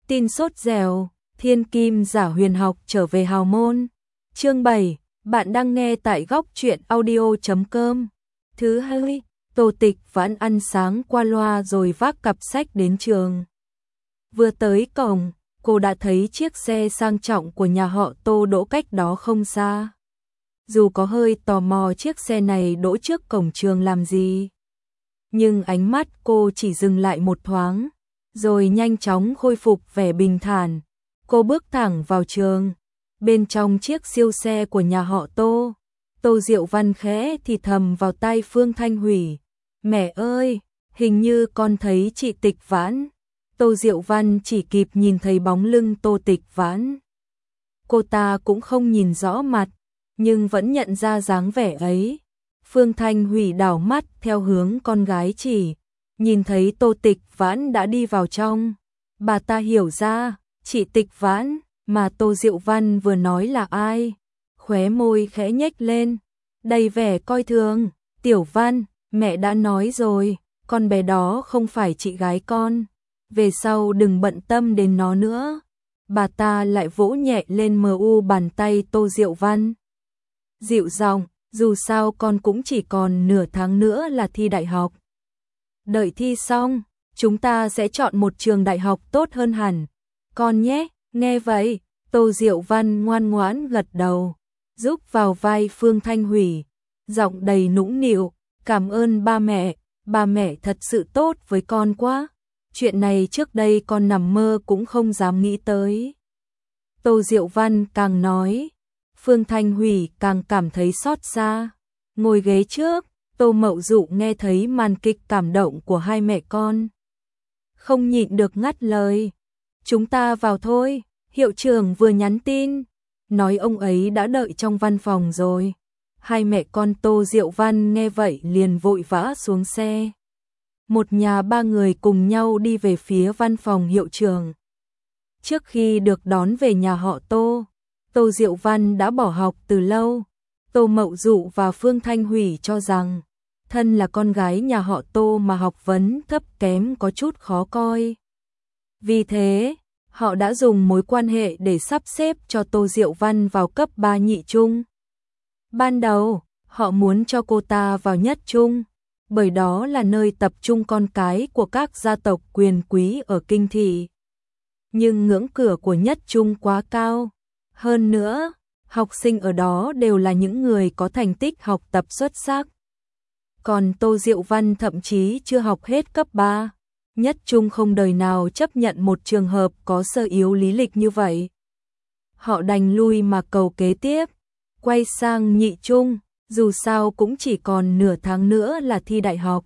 Tin sốt dẻo, thiên kim giả huyền học trở về hào môn. Chương 7, bạn đang nghe tại góc truyện audio.com. Thứ hai, Tô Tịch Vãn ăn sáng qua loa rồi vác cặp sách đến trường. Vừa tới cổng, cô đã thấy chiếc xe sang trọng của nhà họ Tô đỗ cách đó không xa. Dù có hơi tò mò chiếc xe này đỗ trước cổng trường làm gì, nhưng ánh mắt cô chỉ dừng lại một thoáng, rồi nhanh chóng khôi phục vẻ bình thản. Cô bước thẳng vào trường. Bên trong chiếc siêu xe của nhà họ Tô, Tô Diệu Văn khẽ thì thầm vào tai Phương Thanh Hủy. Mẹ ơi, hình như con thấy chị Tịch Vãn. Tô Diệu Văn chỉ kịp nhìn thấy bóng lưng Tô Tịch Vãn. Cô ta cũng không nhìn rõ mặt, nhưng vẫn nhận ra dáng vẻ ấy. Phương Thanh Hủy đảo mắt theo hướng con gái chỉ, nhìn thấy Tô Tịch Vãn đã đi vào trong. Bà ta hiểu ra, chị Tịch Vãn mà Tô Diệu Văn vừa nói là ai. Khóe môi khẽ nhếch lên, đầy vẻ coi thường. Tiểu Văn, mẹ đã nói rồi, con bé đó không phải chị gái con. Về sau đừng bận tâm đến nó nữa. Bà ta lại vỗ nhẹ lên bàn tay Tô Diệu Văn. Dịu giọng, dù sao con cũng chỉ còn nửa tháng nữa là thi đại học. Đợi thi xong, chúng ta sẽ chọn một trường đại học tốt hơn hẳn. Con nhé, nghe vậy, Tô Diệu Văn ngoan ngoãn gật đầu, giúp vào vai Phương Thanh Hủy, giọng đầy nũng nịu, cảm ơn ba mẹ thật sự tốt với con quá. Chuyện này trước đây con nằm mơ cũng không dám nghĩ tới. Tô Diệu Văn càng nói, Phương Thanh Hủy càng cảm thấy xót xa. Ngồi ghế trước, Tô Mậu Dụ nghe thấy màn kịch cảm động của hai mẹ con, không nhịn được ngắt lời. Chúng ta vào thôi, hiệu trưởng vừa nhắn tin, nói ông ấy đã đợi trong văn phòng rồi. Hai mẹ con Tô Diệu Văn nghe vậy liền vội vã xuống xe. Một nhà ba người cùng nhau đi về phía văn phòng hiệu trưởng. Trước khi được đón về nhà họ Tô, Tô Diệu Văn đã bỏ học từ lâu. Tô Mậu Dụ và Phương Thanh Hủy cho rằng, thân là con gái nhà họ Tô mà học vấn thấp kém có chút khó coi. Vì thế, họ đã dùng mối quan hệ để sắp xếp cho Tô Diệu Văn vào cấp 3 nhị trung. Ban đầu, họ muốn cho cô ta vào nhất trung, bởi đó là nơi tập trung con cái của các gia tộc quyền quý ở kinh thị. Nhưng ngưỡng cửa của nhất trung quá cao. Hơn nữa, học sinh ở đó đều là những người có thành tích học tập xuất sắc. Còn Tô Diệu Văn thậm chí chưa học hết cấp 3. Nhất trung không đời nào chấp nhận một trường hợp có sơ yếu lý lịch như vậy. Họ đành lui mà cầu kế tiếp, quay sang nhị trung, dù sao cũng chỉ còn nửa tháng nữa là thi đại học.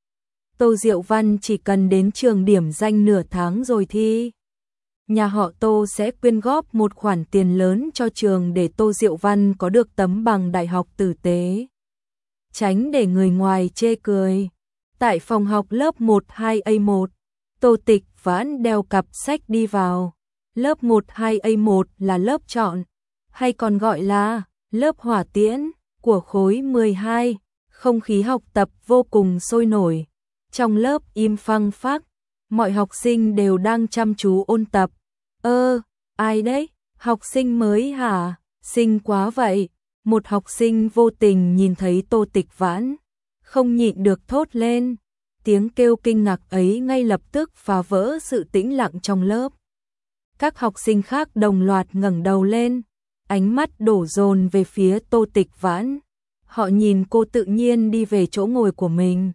Tô Diệu Văn chỉ cần đến trường điểm danh nửa tháng rồi thi. Nhà họ Tô sẽ quyên góp một khoản tiền lớn cho trường để Tô Diệu Văn có được tấm bằng đại học tử tế. Tránh để người ngoài chê cười. Tại phòng học lớp 12A1, Tô Tịch Vãn đeo cặp sách đi vào. Lớp 12A1 là lớp chọn, hay còn gọi là lớp hỏa tiễn của khối 12. Không khí học tập vô cùng sôi nổi. Trong lớp im phăng phắc, mọi học sinh đều đang chăm chú ôn tập. Ai đấy? Học sinh mới hả? Xinh quá vậy. Một học sinh vô tình nhìn thấy Tô Tịch Vãn, không nhịn được thốt lên. Tiếng kêu kinh ngạc ấy ngay lập tức phá vỡ sự tĩnh lặng trong lớp. Các học sinh khác đồng loạt ngẩng đầu lên, ánh mắt đổ dồn về phía Tô Tịch Vãn. Họ nhìn cô tự nhiên đi về chỗ ngồi của mình.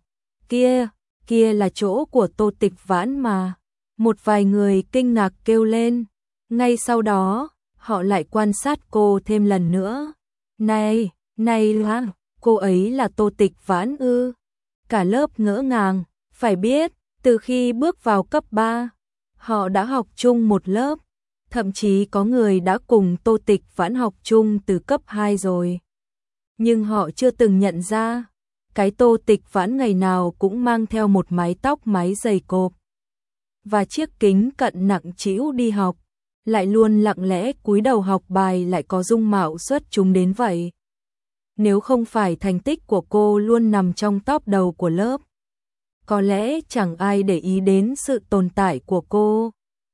Kia là chỗ của Tô Tịch Vãn mà. Một vài người kinh ngạc kêu lên. Ngay sau đó, họ lại quan sát cô thêm lần nữa. Này là, cô ấy là Tô Tịch Vãn ư? Cả lớp ngỡ ngàng, phải biết, từ khi bước vào cấp 3, họ đã học chung một lớp, thậm chí có người đã cùng Tô Tịch Vãn học chung từ cấp 2 rồi. Nhưng họ chưa từng nhận ra, cái Tô Tịch Vãn ngày nào cũng mang theo một mái tóc mái dày cộp và chiếc kính cận nặng trĩu đi học, lại luôn lặng lẽ cúi đầu học bài, lại có dung mạo xuất chúng đến vậy. Nếu không phải thành tích của cô luôn nằm trong top đầu của lớp, có lẽ chẳng ai để ý đến sự tồn tại của cô.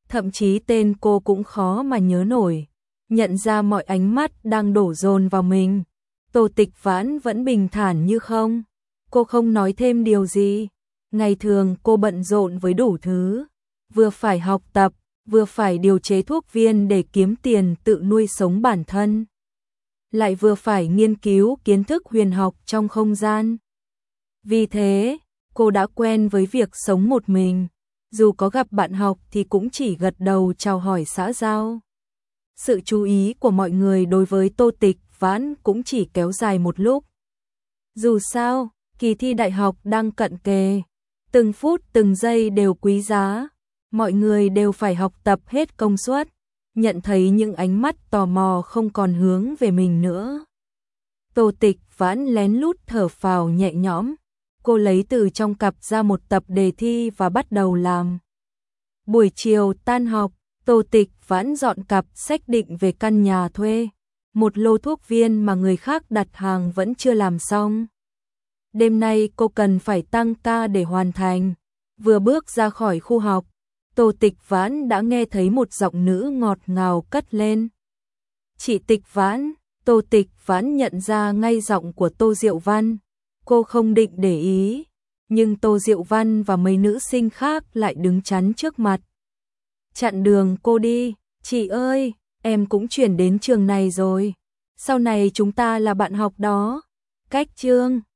thậm chí tên cô cũng khó mà nhớ nổi. Nhận ra mọi ánh mắt đang đổ dồn vào mình, Tô Tịch Vãn vẫn bình thản như không. Cô không nói thêm điều gì. Ngày thường cô bận rộn với đủ thứ, vừa phải học tập, vừa phải điều chế thuốc viên để kiếm tiền tự nuôi sống bản thân, lại vừa phải nghiên cứu kiến thức huyền học trong không gian. Vì thế, cô đã quen với việc sống một mình, dù có gặp bạn học thì cũng chỉ gật đầu chào hỏi xã giao. Sự chú ý của mọi người đối với Tô Tịch Vãn cũng chỉ kéo dài một lúc. Dù sao, kỳ thi đại học đang cận kề, từng phút từng giây đều quý giá, mọi người đều phải học tập hết công suất, nhận thấy những ánh mắt tò mò không còn hướng về mình nữa. Tô Tịch Vãn lén lút thở phào nhẹ nhõm, cô lấy từ trong cặp ra một tập đề thi và bắt đầu làm. Buổi chiều tan học, Tô Tịch Vãn dọn cặp sách định về căn nhà thuê, một lô thuốc viên mà người khác đặt hàng vẫn chưa làm xong. Đêm nay cô cần phải tăng ca để hoàn thành. Vừa bước ra khỏi khu học, Tô Tịch Vãn đã nghe thấy một giọng nữ ngọt ngào cất lên. Chị Tịch Vãn. Tô Tịch Vãn nhận ra ngay giọng của Tô Diệu Văn. Cô không định để ý, nhưng Tô Diệu Văn và mấy nữ sinh khác lại đứng chắn trước mặt, chặn đường cô đi. Chị ơi, em cũng chuyển đến trường này rồi, sau này chúng ta là bạn học đó. Cách chương